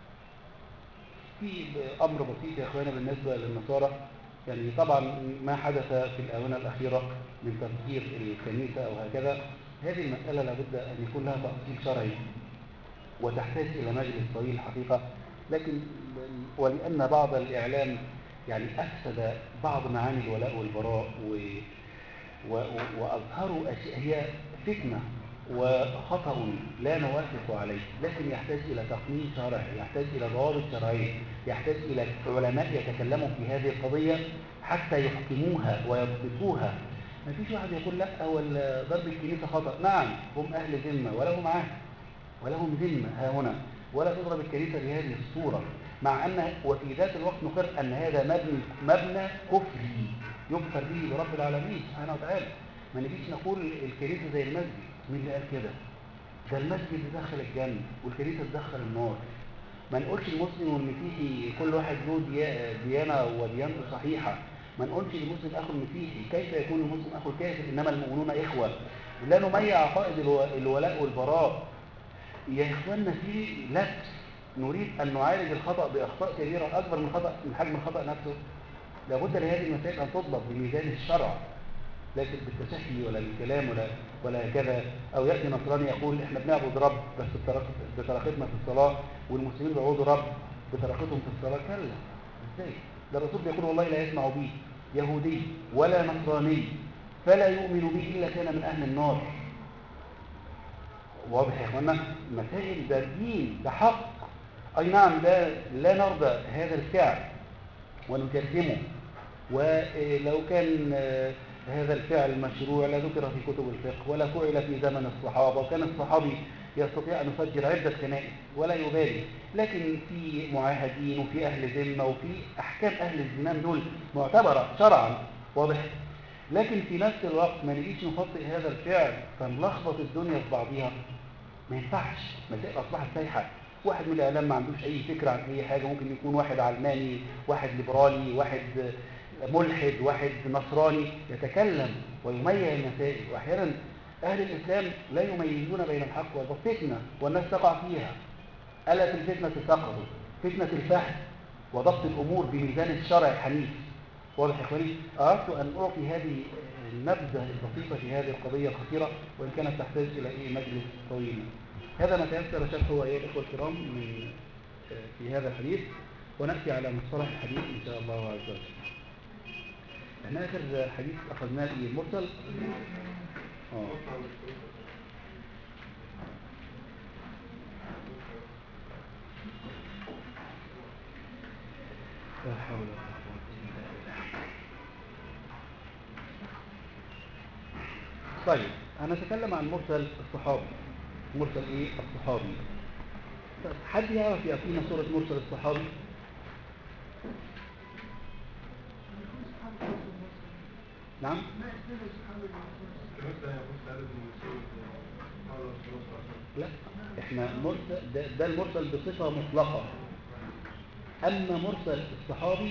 في أمر بسيط يا أخوانا بالنسبة للنصارى، يعني طبعا ما حدث في الآونة الأخيرة من تفجير الكنيسة أو هكذا، هذه المسألة لابد أن يكون لها تأصيل شرعي وتحتاج إلى مجلس طويل الحقيقة. لكن ولأن بعض الإعلام يعني أفسد بعض معاني الولاء والبراء و... و... وأظهروا أشياء هي فتنة وخطأ لا نوافق عليه، لكن يحتاج إلى تقنين شرعي، يحتاج إلى ضوابط شرعية، يحتاج إلى علماء يتكلموا في هذه القضية حتى يحكموها ويضبطوها. ما فيش واحد يقول لا هو ضرب الكنيسة خطأ. نعم، هم أهل ذمة ولهم عهد ولهم ذمة ها هنا، ولا تضرب الكنيسة بهذه الصورة، مع أن وفي ذات الوقت نقر أن هذا مبنى مبنى كفري يكفر به برب العالمين سبحانه وتعالى. ما نجيش نقول الكنيسة زي المسجد. مين اللي قال كده؟ ده المسجد يدخل الجنة والكنيسة تدخل النار. ما نقولش المسلم والمسيحي كل واحد له ديانة وديانته صحيحة. ما نقولش المسلم أخو المسيحي، كيف يكون المسلم أخو الكافر؟ إنما المؤمنون إخوة. لا نميع عقائد الولاء والبراء يا إخواننا. في لبس، نريد أن نعالج الخطأ بأخطاء كبيرة أكبر من خطأ من حجم الخطأ نفسه. لابد لهذه المسائل أن تضبط بميزان الشرع، ليس بالتشهي ولا بالكلام ولا ولا كذا. أو يأتي نصراني يقول إحنا بنعبد رب بس بطريقتنا في الصلاة، والمسلمين بيعبدوا رب بطريقتهم في الصلاة. كلا، إزاي؟ ده الرسول بيقول والله لا يسمع بي يهودي ولا نصراني فلا يؤمن بي إلا كان من أهل النار. واضح يا إخوانا؟ مسائل ده دين، ده حق. أي نعم، لا, لا نرضى هذا الفعل ونكرمه، ولو كان هذا الفعل مشروع لا ذكر في كتب الفقه ولا فعل في زمن الصحابة، وكان الصحابي يستطيع أن يفجر عدة كنائس ولا يبالي. لكن في معاهدين وفي أهل ذمة وفي أحكام أهل الزمان دول معتبرة شرعا. واضح؟ لكن في نفس الوقت ما نجيش نفطئ هذا الفعل فنلخبط الدنيا في بعضها. ما ينفعش، مسائل أصبحت سايحة. واحد من الإعلام ما عندوش أي فكرة عن أي حاجة، ممكن يكون واحد علماني، واحد ليبرالي، واحد ملحد، واحد نصراني، يتكلم ويميز المسائل. وأحيانا أهل الإسلام لا يميزون بين الحق والباطل، فتنة والناس تقع فيها. ألا في الفتنة سقطوا، فتنة الفهم وضبط الأمور بميزان الشرع الحنيف. واضح يا إخواني؟ أردت أن أعطي هذه النبذة البسيطة في هذه القضية الخطيرة، وإن كانت تحتاج إلى إيه مجلس طويل. هذا ما تيسر شرحه أيها الإخوة الكرام من في هذا الحديث، ونأتي على مصطلح الحديث إن شاء الله عز وجل. احنا آخر حديث أخذناه في المرسل. آه. لا حول ولا قوة إلا بالله. طيب هنتكلم عن مرسل الصحابي. مرسل ايه الصحابي؟ طيب حد يعرف يعطينا صورة مرسل الصحابي؟ نعم. لا احنا مرسل ده, ده المرسل بصفة مطلقة. اما مرسل الصحابي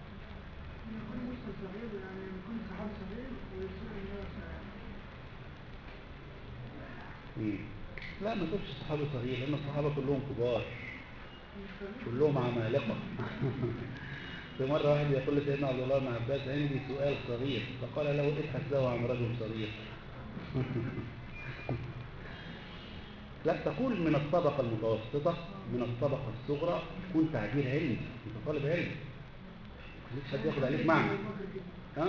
لا ما تقولش صحابي صغير، لأن الصحابة كلهم كبار، كلهم عمالقة. في مرة واحد يقول لسيدنا عبد الله بن عباس عندي سؤال صغير، فقال له ابحث له عن رجل صغير. لا تقول من الطبقة المتوسطة، من الطبقة الصغرى، تكون تعبير علمي، انت طالب علم مش حد ياخد عليك معنى. ها؟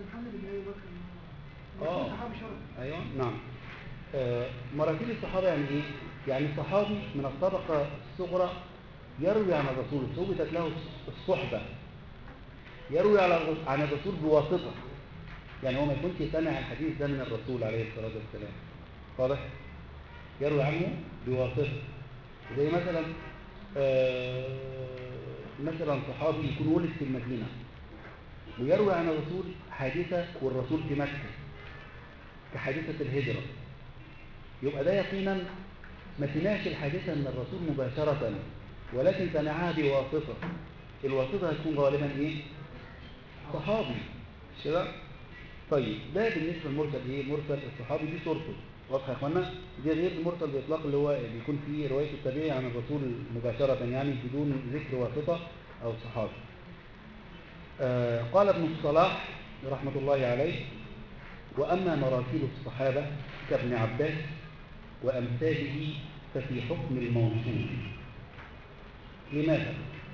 اه ايوه نعم. آه مراتب الصحابة يعني ايه؟ يعني صحابي من الطبقة الصغرى يروي عن الرسول، ثبتت له الصحبة، يروي عن الرسول بواسطة، يعني هو ما يكونش سمع الحديث ده من الرسول عليه الصلاة والسلام. واضح؟ يروي عنه بواسطة. زي مثلا آه مثلا صحابي يكون ولد في المدينة ويروي عن الرسول حادثة والرسول في مكة كحادثة الهجرة، يبقى ده يقينا ما سمعش الحادثة من الرسول مباشرة، ولكن سمعها بواسطة. الواسطة هتكون غالبا ايه؟ صحابي كده. طيب ده بالنسبة للمرسل ايه؟ مرسل الصحابي دي صورته واضحة يا اخوانا. دي غير المرسل باطلاق اللي هو بيكون فيه رواية التابعي عن الرسول مباشرة، يعني بدون ذكر واسطة او صحابي. آه قال ابن الصلاح رحمة الله عليه: وأما مراتب الصحابة كابن عباس وأمثاله ففي حكم الموصول. لماذا؟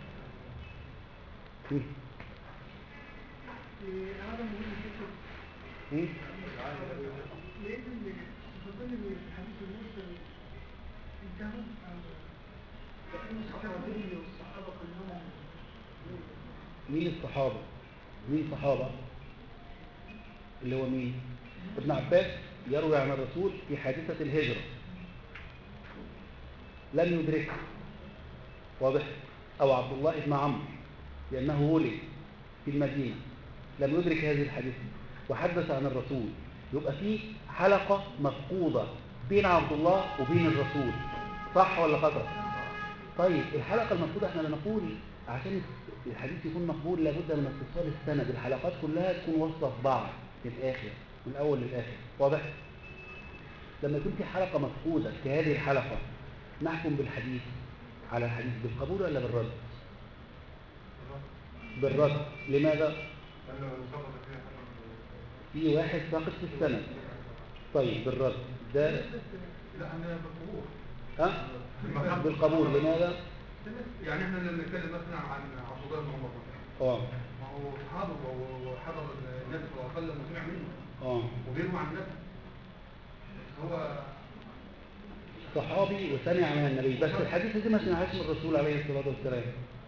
هذا مهم جدا. ليه؟ لأن تفضل من الحديث المرسل انتهى الصحابة كلهم. مين الصحابة؟ مين صحابة؟ اللي هو مين؟ ابن عباس يروي عن الرسول في حادثة الهجرة لم يدركه، واضح؟ أو عبد الله بن عمرو لأنه ولد في المدينة لم يدرك هذه الحادثة وحدث عن الرسول، يبقى في حلقة مفقودة بين عبد الله وبين الرسول، صح ولا خطأ؟ طيب الحلقة المفقودة احنا بنقول عشان الحديث يكون مقبول لابد من اتصال السند، الحلقات كلها تكون واصلة في بعض للآخر من الأول للآخر، واضح؟ لما يكون في حلقة مفقودة كهذه الحلقة نحكم بالحديث على الحديث بالقبول ولا بالرد؟ بالرد. لماذا؟ في واحد ساقط في السند. طيب بالرد ده لا انا بالقبول. ها؟ بالقبول. لماذا؟ يعني احنا لما نتكلم مثلا عن عبد الله بن عمر اه ما هو صحابه وحضر النبي صلى الله عليه وسلم وسمع منه اه وبيروي عن النبي، هو صحابي وسمع من النبي، بس الحديث دي ما سمعهاش من الرسول عليه الصلاة والسلام.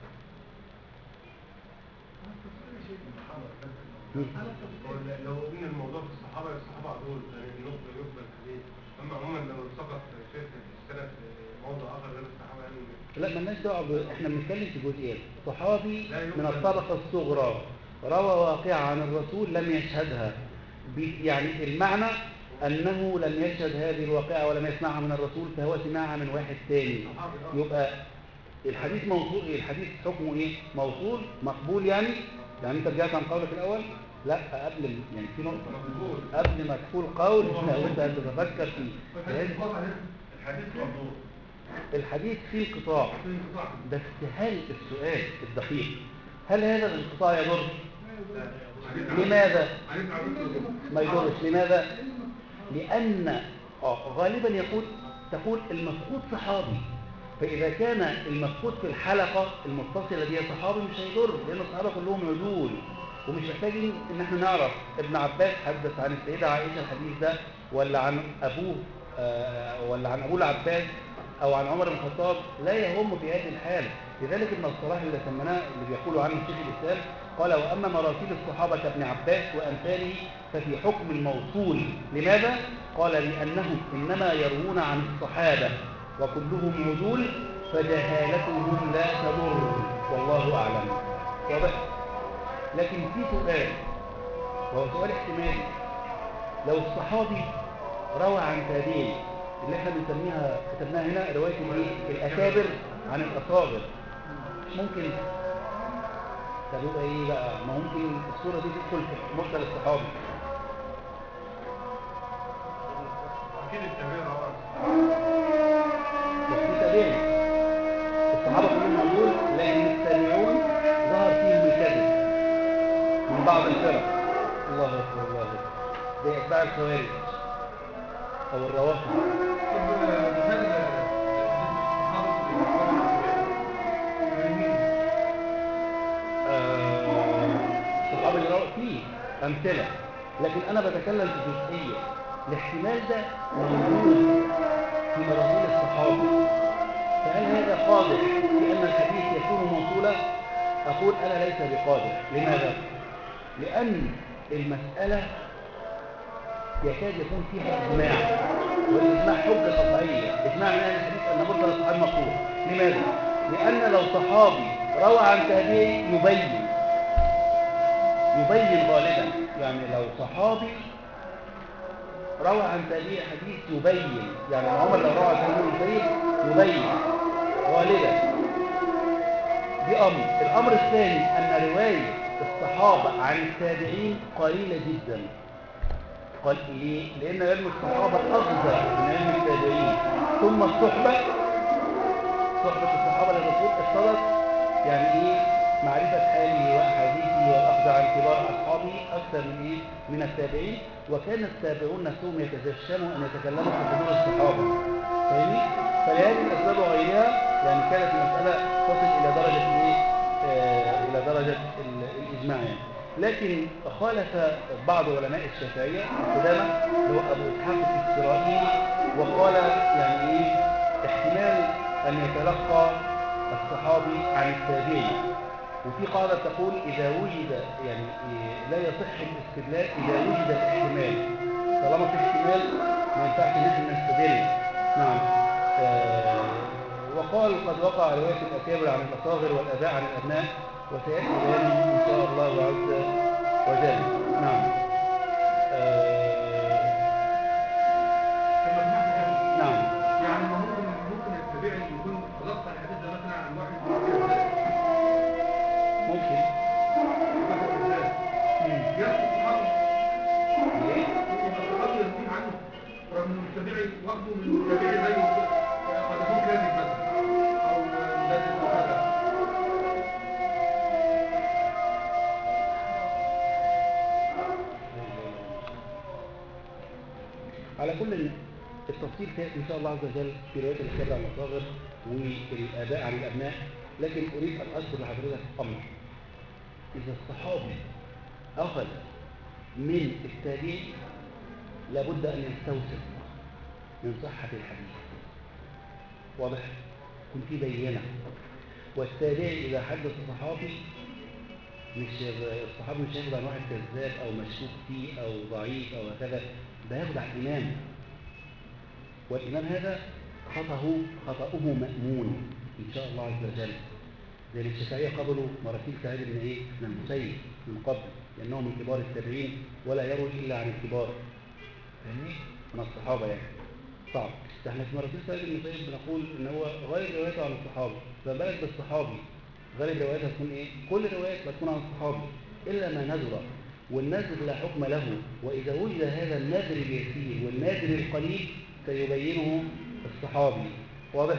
لو قلنا الموضوع في الصحابة الصحابة دول يعني يقبل يقبل الحديث، أما عموما لو سقط شيء في السنة في موضوع آخر غير الصحابة يعني لا مالناش دعوه، احنا بنتكلم في جزئيات. صحابي من الطبقة الصغرى روى واقعة عن الرسول لم يشهدها، يعني المعنى أنه لم يشهد هذه الواقعة ولم يسمعها من الرسول، فهو سمعها من واحد ثاني، يبقى الحديث موصول ايه؟ الحديث حكمه ايه؟ موصول مقبول يعني؟ يعني انت رجعت عن قولك الاول؟ لا قبل ال- يعني في نقطة قبل ما تقول قول وانت تتفكر فيه. الحديث مردود. الحديث فيه انقطاع، بس هل السؤال الدقيق هل هذا الانقطاع يضر؟ لماذا؟ ما يضرش. لماذا؟ لأن آه، غالبا يقول تقول المفقود صحابي، فإذا كان المفقود في الحلقة المتصلة بها صحابي مش هيضر، لأن الصحابة كلهم عدول ومش محتاجين إن احنا نعرف ابن عباس حدث عن السيدة عائشة الحديث ده ولا عن أبوه آه، ولا عن أبوه العباس أو عن عمر بن الخطاب، لا يهم في هذه الحالة. لذلك ابن الصلاح اللي سمناه اللي بيقولوا عنه شيخ الإسلام قال وأما مراسيل الصحابة كابن عباس وأمثاله ففي حكم الموصول. لماذا؟ قال لأنهم إنما يروون عن الصحابة وكلهم عدول فجهالتهم لا تضر والله أعلم. واضح؟ لكن في سؤال وهو سؤال احتمالي، لو الصحابي روى عن تابعي اللي احنا بنسميها كتبناها هنا رواية الايه؟ الأكابر عن الأصاغر، ممكن تبقى ايه بقى؟ ما ممكن الصورة دي تدخل في مرسل الصحابي. اكيد التابعين رواه. بس في تابعين الصحابة كلهم عدول، لأن التابعون ظهر فيهم الكذب من بعض الفرق. الله أكبر الله أكبر، زي أتباع الخوارج أو الروافض. الصحابة اللي رووا فيه أمثلة، لكن أنا بتكلم في جزئية الاحتمال ده موجود في مراسيل الصحابة، فهل هذا قادح في أن الحديث يكون موصولا؟ أقول أنا ليس بقادح. لماذا؟ لأن المسألة يكاد يكون فيها إجماع، والإجماع حجة قطعية. إجماع من أهل الحديث أن مرسل الصحابي مقبول. لماذا؟ لأن لو صحابي روى عن تابعي يبين يبين غالبا، يعني لو صحابي روى عن تابعي حديث يبين، يعني عمر لو روى عن تابعي يبين غالبا. دي أمر. الأمر الثاني أن رواية الصحابة عن التابعين قليلة جدا. قال ليه؟ لأن علم الصحابة أغزى من علم التابعين. ثم الصحبة صحبة الصحابة للرسول اقتضت يعني إيه؟ معرفة حاله وأحاديثه والأخذ عن كبار أصحابه أكثر من إيه؟ من التابعين. وكان التابعون نفسهم يتجشموا أن يتكلموا في حضور الصحابة. فاهمني؟ فلهذه الأسباب وغيرها يعني كانت المسألة تصل إلى درجة إيه؟ آه إلى درجة الإجماع يعني. لكن خالف بعض علماء الشافعية قدامى هو أبو إسحاق الإسرائيلي وقال يعني إيه؟ احتمال أن يتلقى الصحابي عن التابعي. وفي قاعدة تقول إذا وجد يعني لا يصح الاستدلال إذا وجد الاحتمال. طالما في احتمال ما ينفعش نحن نستدل. نعم. آه وقال قد وقع رواية الأكابر عن الأصاغر والآباء عن الأبناء وسيأتي بيانه إن شاء الله عز وجل. نعم. آه نعم. يعني ممكن ممكن التابعي يكون تلقى الحديث ده مثلا عن واحد من ممكن. يحصل الصحابة. ليه؟ الصحابي يروي عنه رغم ان التابعي واخده من التابعي زيه قد يكون كاذب مثلا او مدلس او كذا. على كل التفصيل سيأتي إن شاء الله عز وجل في رواية الأكابر عن الأصاغر والآباء عن الأبناء. لكن أريد أن أذكر لحضرتك أمر. إذا الصحابي أخذ من التابعي لابد أن يستوثق من صحة الحديث. واضح؟ كن في بينة. والتابعي إذا حدث الصحابي مش الصحابي مش هياخد عن واحد كذاب أو مشكوك فيه أو ضعيف أو هكذا، ده ياخد عن إمام، والإمام هذا خطأه خطأه مأمون إن شاء الله عز وجل. لأن الشافعية قبلوا مراسيل سعيد بن إيه؟ بن المسيب من قبل، لأنه من كبار التابعين ولا يروي إلا عن الكبار. فاهمني؟ من الصحابة يعني. صعب. ده احنا في مراسيل سعيد بن المسيب بنقول ان هو غير روايته عن الصحابه، فبالك بالصحابي غير روايته هتكون ايه؟ كل روايات بتكون عن الصحابي الا ما نذر، والنذر لا حكم له، واذا وجد هذا النذر اليسير والنذر القليل سيبينه الصحابي. واضح؟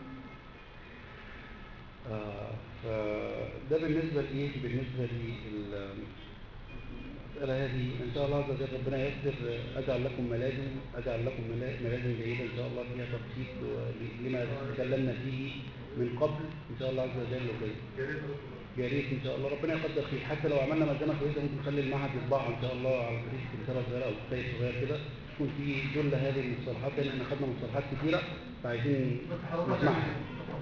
آه فده بالنسبه لايه؟ بالنسبه لل المسألة هذه إن شاء الله عز وجل ربنا ييسر أجعل لكم ملازم أجعل لكم ملازم جيدة إن شاء الله فيها تبسيط لما تكلمنا فيه من قبل إن شاء الله عز وجل وكده. يا ريت إن شاء الله ربنا يقدر خير، حتى لو عملنا ملزمة كويسة ممكن نخلي المعهد يطبعها إن شاء الله على طريق رسالة صغيرة أو كتاب صغير كده تكون فيه جل هذه المصطلحات، لأن إحنا خدنا مصطلحات كثيرة فعايزين نسمعها.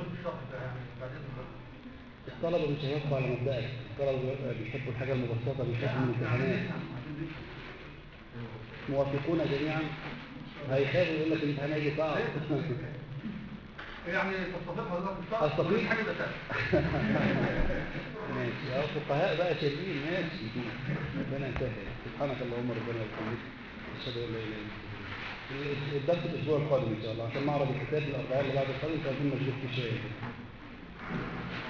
الطلبة مش هيوقفوا على مبدأك، الطلبة بيحبوا الحاجة المبسطة بيخافوا من الامتحانات. موافقون جميعا هيخافوا يقول لك الامتحان هيجي صعب. يعني تستطيع حضرتك الصعب استطيع حاجة ده ماشي يا فقهاء بقى شادين ماشي ربنا يسهل. سبحانك اللهم ربنا وبحمدك اشهد ان لا اله الا انت. الدرس الاسبوع القادم ان شاء الله عشان معرض الكتاب الاربعاء اللي بعد القادم فعايزين نشوف في شيء.